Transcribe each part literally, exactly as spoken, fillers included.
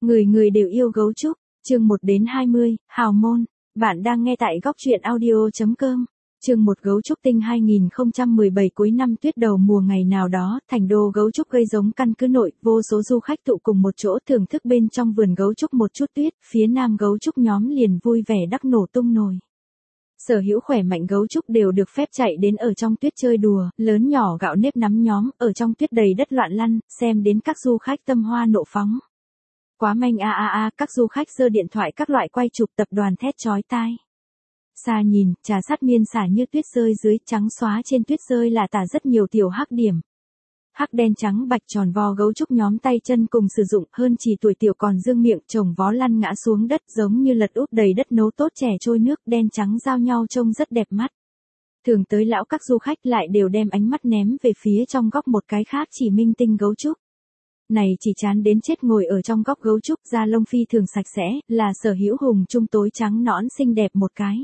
Người người đều yêu gấu trúc, chương một đến hai mươi, Hào môn. Bạn đang nghe tại góc truyện audio chấm com. Chương một Gấu trúc tinh hai không một bảy. Cuối năm tuyết đầu mùa ngày nào đó, thành đô gấu trúc gây giống căn cứ nội, vô số du khách tụ cùng một chỗ thưởng thức bên trong vườn gấu trúc một chút tuyết, phía nam gấu trúc nhóm liền vui vẻ đắc nổ tung nồi. Sở hữu khỏe mạnh gấu trúc đều được phép chạy đến ở trong tuyết chơi đùa, lớn nhỏ gạo nếp nắm nhóm, ở trong tuyết đầy đất loạn lăn, xem đến các du khách tâm hoa nộ phóng. Quá manh a a a, các du khách giơ điện thoại các loại quay chụp tập đoàn thét chói tai. Xa nhìn, trà sát miên xả như tuyết rơi dưới, trắng xóa trên tuyết rơi là tả rất nhiều tiểu hắc điểm. Hắc đen trắng bạch tròn vo gấu trúc nhóm tay chân cùng sử dụng, hơn chỉ tuổi tiểu còn dương miệng chồng vó lăn ngã xuống đất giống như lật úp đầy đất nấu tốt chè trôi nước, đen trắng giao nhau trông rất đẹp mắt. Thường tới lão các du khách lại đều đem ánh mắt ném về phía trong góc một cái khác chỉ minh tinh gấu trúc. Này chỉ chán đến chết ngồi ở trong góc gấu trúc, da lông phi thường sạch sẽ, là Sở Hữu Hùng trung tối trắng nõn xinh đẹp một cái.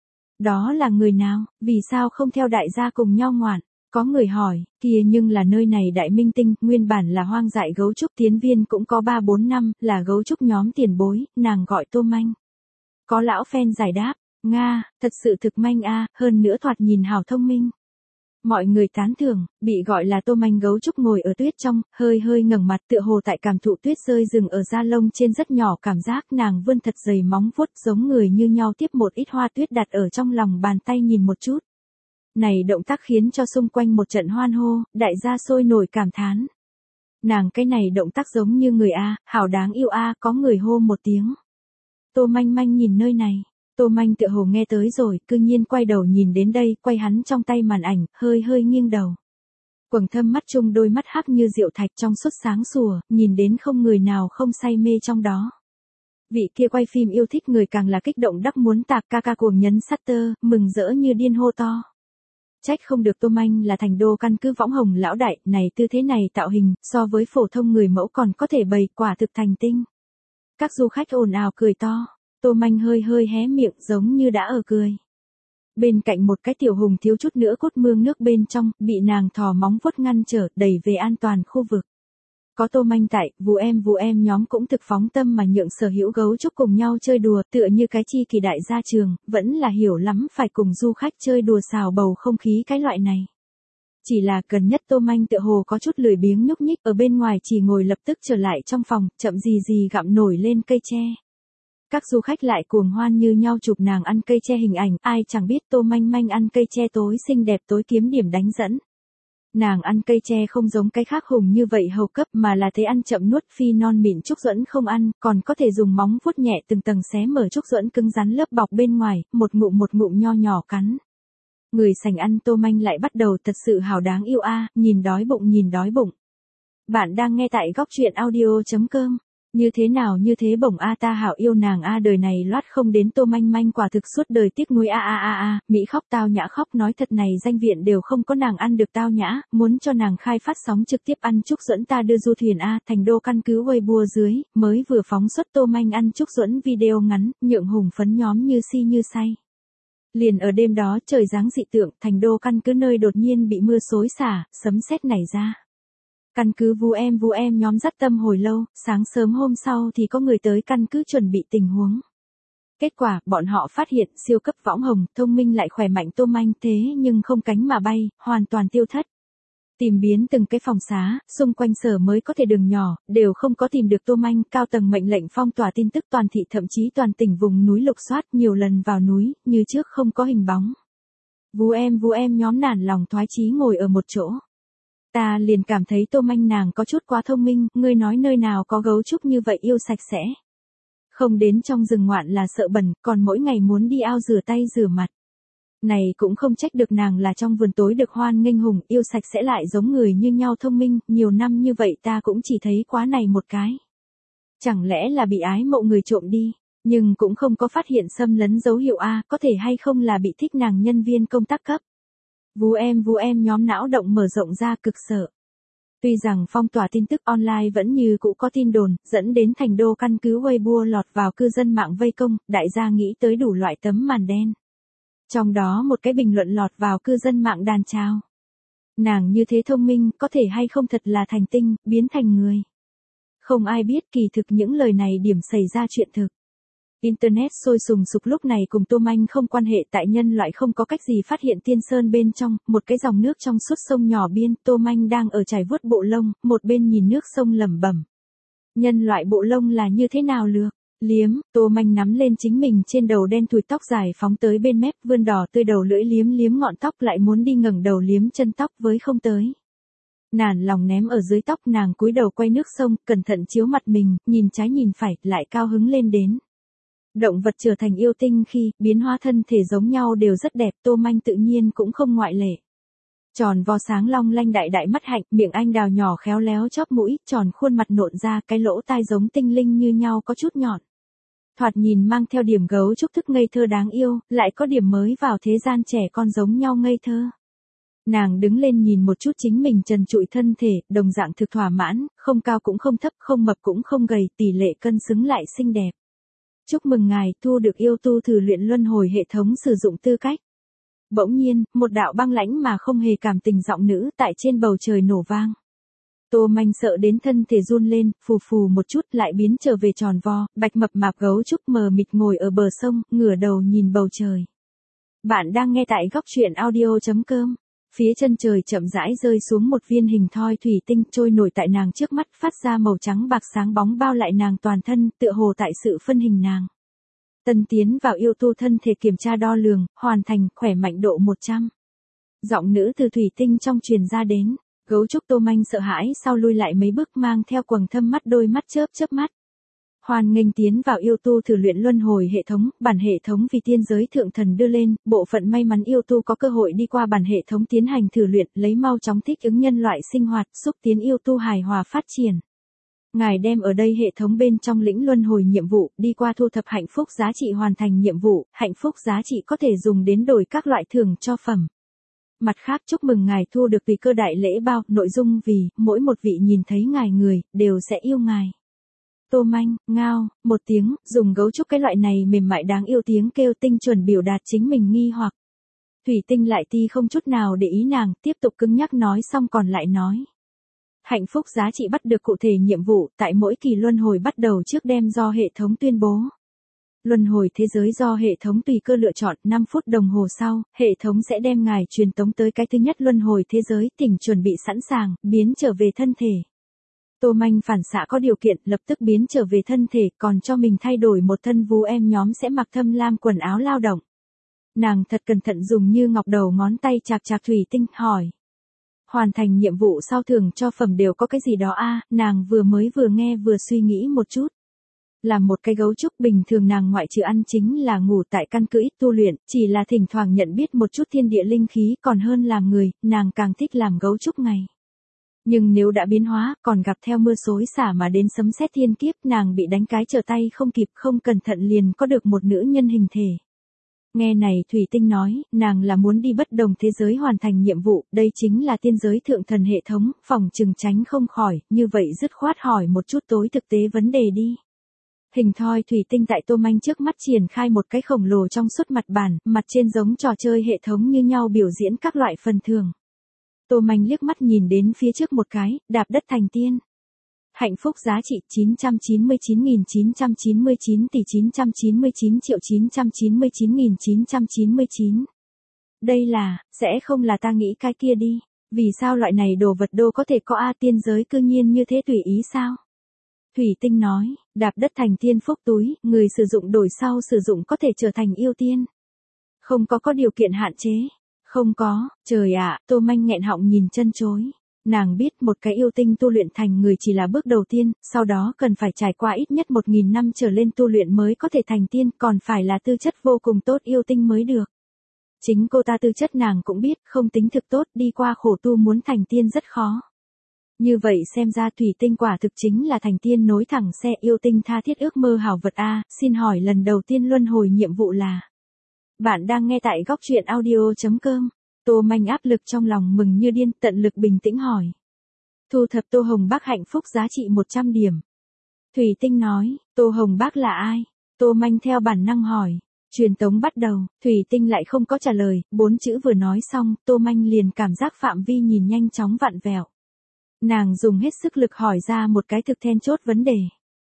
Đó là người nào, vì sao không theo đại gia cùng nhau ngoạn? Có người hỏi, kia nhưng là nơi này đại minh tinh, nguyên bản là hoang dại gấu trúc tiến viên cũng có ba bốn năm, là gấu trúc nhóm tiền bối, nàng gọi Tô Manh. Có lão fan giải đáp, Nga, thật sự thực manh a, hơn nữa thoạt nhìn hào thông minh. Mọi người tán thưởng, bị gọi là Tô Manh gấu trúc ngồi ở tuyết trong, hơi hơi ngẩng mặt tựa hồ tại cảm thụ tuyết rơi rừng ở da lông trên rất nhỏ, cảm giác nàng vươn thật dày móng vuốt giống người như nhau tiếp một ít hoa tuyết đặt ở trong lòng bàn tay nhìn một chút. Này động tác khiến cho xung quanh một trận hoan hô, đại gia sôi nổi cảm thán. Nàng cái này động tác giống như người A, hảo đáng yêu A, có người hô một tiếng. Tô Manh Manh nhìn nơi này. Tô Manh tựa hồ nghe tới rồi, cư nhiên quay đầu nhìn đến đây, quay hắn trong tay màn ảnh, hơi hơi nghiêng đầu. Quầng thâm mắt chung đôi mắt hắc như rượu thạch trong suốt sáng sủa, nhìn đến không người nào không say mê trong đó. Vị kia quay phim yêu thích người càng là kích động đắc muốn tạc ca ca cuồng nhấn shutter, mừng rỡ như điên hô to. Trách không được Tô Manh là thành đô căn cứ võng hồng lão đại, này tư thế này tạo hình, so với phổ thông người mẫu còn có thể bày, quả thực thành tinh. Các du khách ồn ào cười to. Tô Manh hơi hơi hé miệng giống như đã ở cười. Bên cạnh một cái tiểu hùng thiếu chút nữa cốt mương nước bên trong, bị nàng thò móng vuốt ngăn trở, đẩy về an toàn khu vực. Có Tô Manh tại, vú em vú em nhóm cũng thực phóng tâm mà nhượng Sở Hữu gấu trúc cùng nhau chơi đùa, tựa như cái chi kỳ đại gia trường, vẫn là hiểu lắm phải cùng du khách chơi đùa xào bầu không khí cái loại này. Chỉ là gần nhất Tô Manh tựa hồ có chút lười biếng nhúc nhích, ở bên ngoài chỉ ngồi lập tức trở lại trong phòng, chậm gì gì gặm nổi lên cây tre. Các du khách lại cuồng hoan như nhau chụp nàng ăn cây tre hình ảnh, ai chẳng biết Tô Manh Manh ăn cây tre tối xinh đẹp tối kiếm điểm đánh dẫn. Nàng ăn cây tre không giống cái khác hùng như vậy hầu cấp mà là thế ăn chậm nuốt, phi non mịn trúc duẫn không ăn, còn có thể dùng móng vuốt nhẹ từng tầng xé mở trúc duẫn cứng rắn lớp bọc bên ngoài, một ngụm một ngụm nho nhỏ cắn. Người sành ăn Tô Manh lại bắt đầu thật sự hào đáng yêu a, nhìn đói bụng nhìn đói bụng. Bạn đang nghe tại góc truyện audio chấm com. Như thế nào như thế bổng a, ta hảo yêu nàng a, đời này loát không đến Tô Manh Manh quả thực suốt đời tiếc nuối a a a a, Mỹ khóc tao nhã khóc nói thật này danh viện đều không có nàng ăn được tao nhã, muốn cho nàng khai phát sóng trực tiếp ăn trúc duẫn ta đưa du thuyền a, thành đô căn cứ Weibo dưới, mới vừa phóng xuất Tô Manh ăn trúc duẫn video ngắn, nhượng hùng phấn nhóm như si như say. Liền ở đêm đó trời giáng dị tượng, thành đô căn cứ nơi đột nhiên bị mưa xối xả, sấm sét nảy ra. Căn cứ vú em vú em nhóm dắt tâm hồi lâu, sáng sớm hôm sau thì có người tới căn cứ chuẩn bị tình huống. Kết quả, bọn họ phát hiện siêu cấp võng hồng, thông minh lại khỏe mạnh Tô Manh thế nhưng không cánh mà bay, hoàn toàn tiêu thất. Tìm biến từng cái phòng xá, xung quanh sở mới có thể đường nhỏ, đều không có tìm được Tô Manh, cao tầng mệnh lệnh phong tỏa tin tức toàn thị thậm chí toàn tỉnh vùng núi lục soát nhiều lần vào núi, như trước không có hình bóng. Vú em vú em nhóm nản lòng thoái chí ngồi ở một chỗ. Ta liền cảm thấy Tô Manh nàng có chút quá thông minh, ngươi nói nơi nào có gấu trúc như vậy yêu sạch sẽ. Không đến trong rừng ngoạn là sợ bẩn, còn mỗi ngày muốn đi ao rửa tay rửa mặt. Này cũng không trách được nàng là trong vườn tối được hoan nghênh hùng, yêu sạch sẽ lại giống người như nhau thông minh, nhiều năm như vậy ta cũng chỉ thấy quá này một cái. Chẳng lẽ là bị ái mộ người trộm đi, nhưng cũng không có phát hiện xâm lấn dấu hiệu A, có thể hay không là bị thích nàng nhân viên công tác cấp. Vú em vú em nhóm não động mở rộng ra cực sợ. Tuy rằng phong tỏa tin tức online vẫn như cũ có tin đồn, dẫn đến thành đô căn cứ Weibo lọt vào cư dân mạng vây công, đại gia nghĩ tới đủ loại tấm màn đen. Trong đó một cái bình luận lọt vào cư dân mạng đàn chào. Nàng như thế thông minh, có thể hay không thật là thành tinh, biến thành người. Không ai biết kỳ thực những lời này điểm xảy ra chuyện thực. Internet sôi sùng sục lúc này cùng Tô Manh không quan hệ, tại nhân loại không có cách gì phát hiện tiên sơn bên trong, một cái dòng nước trong suốt sông nhỏ biên, Tô Manh đang ở chải vuốt bộ lông, một bên nhìn nước sông lẩm bẩm. Nhân loại bộ lông là như thế nào lược? Liếm, Tô Manh nắm lên chính mình trên đầu đen thui tóc dài phóng tới bên mép, vươn đỏ tươi đầu lưỡi liếm liếm ngọn tóc, lại muốn đi ngẩng đầu liếm chân tóc với không tới. Nản lòng ném ở dưới tóc, nàng cúi đầu quay nước sông, cẩn thận chiếu mặt mình, nhìn trái nhìn phải, lại cao hứng lên đến. Động vật trở thành yêu tinh khi biến hóa thân thể giống nhau đều rất đẹp, Tô Manh tự nhiên cũng không ngoại lệ. Tròn vo sáng long lanh đại đại mắt hạnh, miệng anh đào nhỏ khéo léo chóp mũi, tròn khuôn mặt nộn ra, cái lỗ tai giống tinh linh như nhau có chút nhọn. Thoạt nhìn mang theo điểm gấu trúc thức ngây thơ đáng yêu, lại có điểm mới vào thế gian trẻ con giống nhau ngây thơ. Nàng đứng lên nhìn một chút chính mình trần trụi thân thể, đồng dạng thực thỏa mãn, không cao cũng không thấp, không mập cũng không gầy, tỷ lệ cân xứng lại xinh đẹp. Chúc mừng ngài thu được yêu tu thử luyện luân hồi hệ thống sử dụng tư cách. Bỗng nhiên, một đạo băng lãnh mà không hề cảm tình giọng nữ tại trên bầu trời nổ vang. Tô Manh sợ đến thân thể run lên, phù phù một chút lại biến trở về tròn vo, bạch mập mạp gấu trúc mờ mịt ngồi ở bờ sông, ngửa đầu nhìn bầu trời. Bạn đang nghe tại góc truyện audio chấm com. Phía chân trời chậm rãi rơi xuống một viên hình thoi thủy tinh trôi nổi tại nàng trước mắt, phát ra màu trắng bạc sáng bóng bao lại nàng toàn thân, tựa hồ tại sự phân hình nàng. Tân tiến vào yêu tu thân thể kiểm tra đo lường, hoàn thành, khỏe mạnh độ một trăm. Giọng nữ từ thủy tinh trong truyền ra đến, gấu trúc Tô Manh sợ hãi sau lui lại mấy bước, mang theo quầng thâm mắt, đôi mắt chớp chớp mắt. Hoan nghênh tiến vào yêu tu thử luyện luân hồi hệ thống, bản hệ thống vì tiên giới thượng thần đưa lên, bộ phận may mắn yêu tu có cơ hội đi qua bản hệ thống tiến hành thử luyện, lấy mau chóng thích ứng nhân loại sinh hoạt, xúc tiến yêu tu hài hòa phát triển. Ngài đem ở đây hệ thống bên trong lĩnh luân hồi nhiệm vụ, đi qua thu thập hạnh phúc giá trị hoàn thành nhiệm vụ, hạnh phúc giá trị có thể dùng đến đổi các loại thưởng cho phẩm. Mặt khác chúc mừng ngài thu được tùy cơ đại lễ bao, nội dung vì, mỗi một vị nhìn thấy ngài người, đều sẽ yêu ngài. Tô Manh, ngao, một tiếng, dùng gấu trúc cái loại này mềm mại đáng yêu tiếng kêu tinh chuẩn biểu đạt chính mình nghi hoặc. Thủy tinh lại ti không chút nào để ý nàng, tiếp tục cứng nhắc nói xong còn lại nói. Hạnh phúc giá trị bắt được cụ thể nhiệm vụ, tại mỗi kỳ luân hồi bắt đầu trước đem do hệ thống tuyên bố. Luân hồi thế giới do hệ thống tùy cơ lựa chọn, năm phút đồng hồ sau, hệ thống sẽ đem ngài truyền tống tới cái thứ nhất luân hồi thế giới, tỉnh chuẩn bị sẵn sàng, biến trở về thân thể. Tô Manh phản xạ có điều kiện, lập tức biến trở về thân thể, còn cho mình thay đổi một thân vú em nhóm sẽ mặc thâm lam quần áo lao động. Nàng thật cẩn thận dùng như ngọc đầu ngón tay chạc chạc thủy tinh, hỏi. Hoàn thành nhiệm vụ sau thường cho phẩm đều có cái gì đó a? Nàng vừa mới vừa nghe vừa suy nghĩ một chút. Là một cái gấu trúc bình thường nàng ngoại trừ ăn chính là ngủ tại căn cứ ít tu luyện, chỉ là thỉnh thoảng nhận biết một chút thiên địa linh khí, còn hơn làm người, nàng càng thích làm gấu trúc ngày. Nhưng nếu đã biến hóa, còn gặp theo mưa xối xả mà đến sấm sét thiên kiếp, nàng bị đánh cái trở tay không kịp, không cẩn thận liền có được một nữ nhân hình thể. Nghe này Thủy Tinh nói, nàng là muốn đi bất đồng thế giới hoàn thành nhiệm vụ, đây chính là tiên giới thượng thần hệ thống, phòng trừng tránh không khỏi, như vậy dứt khoát hỏi một chút tối thực tế vấn đề đi. Hình thoi Thủy Tinh tại Tô Manh trước mắt triển khai một cái khổng lồ trong suốt mặt bàn, mặt trên giống trò chơi hệ thống như nhau biểu diễn các loại phần thưởng. Tô Manh liếc mắt nhìn đến phía trước một cái, đạp đất thành tiên. Hạnh phúc giá trị chín trăm chín mươi chín nghìn chín trăm chín mươi chín tỷ chín trăm chín mươi chín triệu chín trăm chín mươi chín nghìn chín trăm chín mươi chín. Đây là, sẽ không là ta nghĩ cái kia đi. Vì sao loại này đồ vật đô có thể có a tiên giới cư nhiên như thế tùy ý sao? Thủy Tinh nói, đạp đất thành tiên phúc túi, người sử dụng đổi sau sử dụng có thể trở thành yêu tiên. Không có có điều kiện hạn chế. Không có, trời ạ, Tô Manh nghẹn họng nhìn chân chối. Nàng biết một cái yêu tinh tu luyện thành người chỉ là bước đầu tiên, sau đó cần phải trải qua ít nhất một nghìn năm trở lên tu luyện mới có thể thành tiên, còn phải là tư chất vô cùng tốt yêu tinh mới được. Chính cô ta tư chất nàng cũng biết, không tính thực tốt, đi qua khổ tu muốn thành tiên rất khó. Như vậy xem ra Thủy Tinh quả thực chính là thành tiên nối thẳng xe yêu tinh tha thiết ước mơ hảo vật a. Xin hỏi lần đầu tiên luân hồi nhiệm vụ là? Bạn đang nghe tại góc truyện audio chấm com. Tô Manh áp lực trong lòng mừng như điên, tận lực bình tĩnh hỏi. Thu thập Tô Hồng Bác hạnh phúc giá trị một trăm điểm. Thủy Tinh nói, Tô Hồng Bác là ai? Tô Manh theo bản năng hỏi. Truyền tống bắt đầu, Thủy Tinh lại không có trả lời, bốn chữ vừa nói xong, Tô Manh liền cảm giác phạm vi nhìn nhanh chóng vặn vẹo. Nàng dùng hết sức lực hỏi ra một cái thực then chốt vấn đề.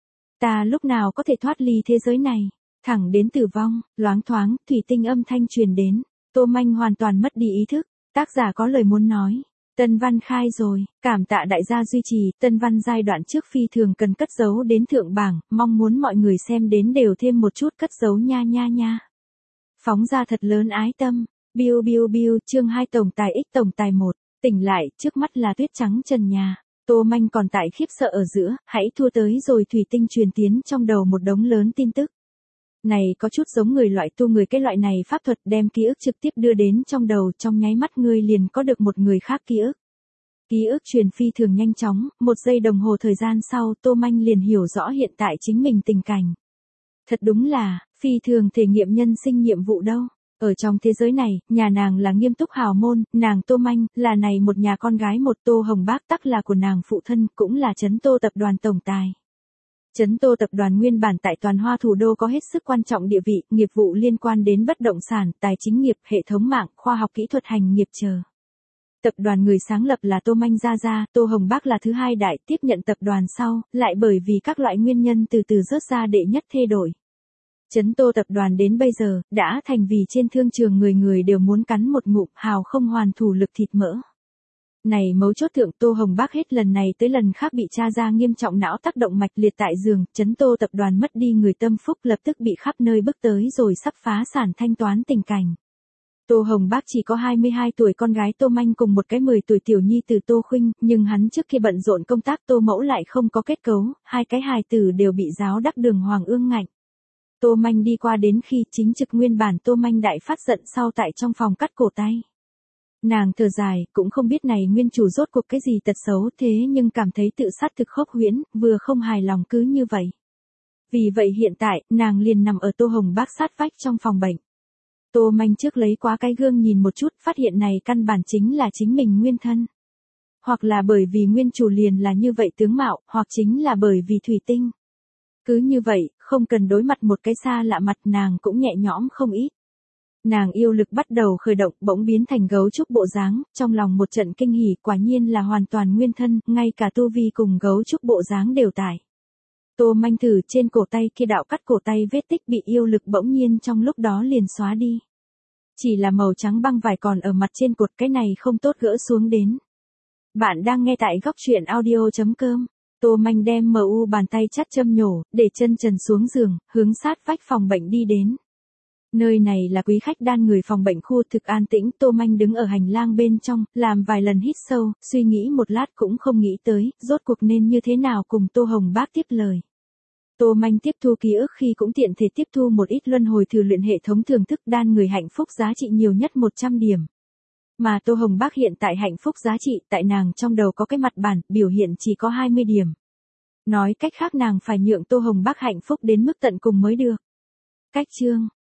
Ta lúc nào có thể thoát ly thế giới này, thẳng đến tử vong, loáng thoáng, thủy tinh âm thanh truyền đến. Tô Manh hoàn toàn mất đi ý thức, tác giả có lời muốn nói. Tân văn khai rồi, cảm tạ đại gia duy trì, tân văn giai đoạn trước phi thường cần cất giấu đến thượng bảng, mong muốn mọi người xem đến đều thêm một chút cất giấu nha nha nha. Phóng ra thật lớn ái tâm, biu biu biu, chương hai tổng tài x tổng tài một, tỉnh lại, trước mắt là tuyết trắng trần nhà. Tô Manh còn tại khiếp sợ ở giữa, hãy thua tới rồi thủy tinh truyền tiến trong đầu một đống lớn tin tức. Này có chút giống người loại tu người cái loại này pháp thuật đem ký ức trực tiếp đưa đến trong đầu, trong nháy mắt ngươi liền có được một người khác ký ức. Ký ức truyền phi thường nhanh chóng, một giây đồng hồ thời gian sau Tô Manh liền hiểu rõ hiện tại chính mình tình cảnh. Thật đúng là, phi thường thể nghiệm nhân sinh nhiệm vụ đâu. Ở trong thế giới này, nhà nàng là nghiêm túc hào môn, nàng Tô Manh, là này một nhà con gái một Tô Hồng Bác tắc là của nàng phụ thân, cũng là Trấn Tô tập đoàn tổng tài. Trấn Tô tập đoàn nguyên bản tại toàn Hoa thủ đô có hết sức quan trọng địa vị, nghiệp vụ liên quan đến bất động sản, tài chính nghiệp, hệ thống mạng, khoa học kỹ thuật hành nghiệp chờ. Tập đoàn người sáng lập là Tô Manh Gia Gia, Tô Hồng Bác là thứ hai đại, tiếp nhận tập đoàn sau, lại bởi vì các loại nguyên nhân từ từ rớt ra đệ nhất thê đổi. Trấn Tô tập đoàn đến bây giờ, đã thành vì trên thương trường người người đều muốn cắn một ngụm, hào không hoàn thủ lực thịt mỡ. Này mấu chốt thượng Tô Hồng Bác hết lần này tới lần khác bị cha ra nghiêm trọng não tác động mạch liệt tại giường, Trấn Tô tập đoàn mất đi người tâm phúc lập tức bị khắp nơi bước tới rồi sắp phá sản thanh toán tình cảnh. Tô Hồng Bác chỉ có hai mươi hai tuổi con gái Tô Manh cùng một cái mười tuổi tiểu nhi từ Tô Khuynh, nhưng hắn trước khi bận rộn công tác Tô Mẫu lại không có kết cấu, hai cái hài tử đều bị giáo đắc đường hoàng ương ngạnh. Tô Manh đi qua đến khi chính trực nguyên bản Tô Manh đại phát giận sau tại trong phòng cắt cổ tay. Nàng thở dài, cũng không biết này nguyên chủ rốt cuộc cái gì tật xấu thế nhưng cảm thấy tự sát thực khốc huyễn, vừa không hài lòng cứ như vậy. Vì vậy hiện tại, nàng liền nằm ở Tô Hồng Bác sát vách trong phòng bệnh. Tô Manh trước lấy quá cái gương nhìn một chút, phát hiện này căn bản chính là chính mình nguyên thân. Hoặc là bởi vì nguyên chủ liền là như vậy tướng mạo, hoặc chính là bởi vì thủy tinh. Cứ như vậy, không cần đối mặt một cái xa lạ mặt nàng cũng nhẹ nhõm không ít. Nàng yêu lực bắt đầu khởi động bỗng biến thành gấu trúc bộ dáng, trong lòng một trận kinh hỉ quả nhiên là hoàn toàn nguyên thân, ngay cả tu vi cùng gấu trúc bộ dáng đều tại. Tô Manh thử trên cổ tay kia đạo cắt cổ tay vết tích bị yêu lực bỗng nhiên trong lúc đó liền xóa đi. Chỉ là màu trắng băng vải còn ở mặt trên cột, cái này không tốt gỡ xuống đến. Bạn đang nghe tại góc truyện audio chấm com. Tô Manh đem em u bàn tay chắt châm nhổ, để chân trần xuống giường, hướng sát vách phòng bệnh đi đến. Nơi này là quý khách đan người phòng bệnh khu thực an tĩnh, Tô Manh đứng ở hành lang bên trong, làm vài lần hít sâu, suy nghĩ một lát cũng không nghĩ tới, rốt cuộc nên như thế nào cùng Tô Hồng Bác tiếp lời. Tô Manh tiếp thu ký ức khi cũng tiện thể tiếp thu một ít luân hồi thử luyện hệ thống thưởng thức đan người hạnh phúc giá trị nhiều nhất một trăm điểm. Mà Tô Hồng Bác hiện tại hạnh phúc giá trị tại nàng trong đầu có cái mặt bản, biểu hiện chỉ có hai mươi điểm. Nói cách khác nàng phải nhượng Tô Hồng Bác hạnh phúc đến mức tận cùng mới được. Cách chương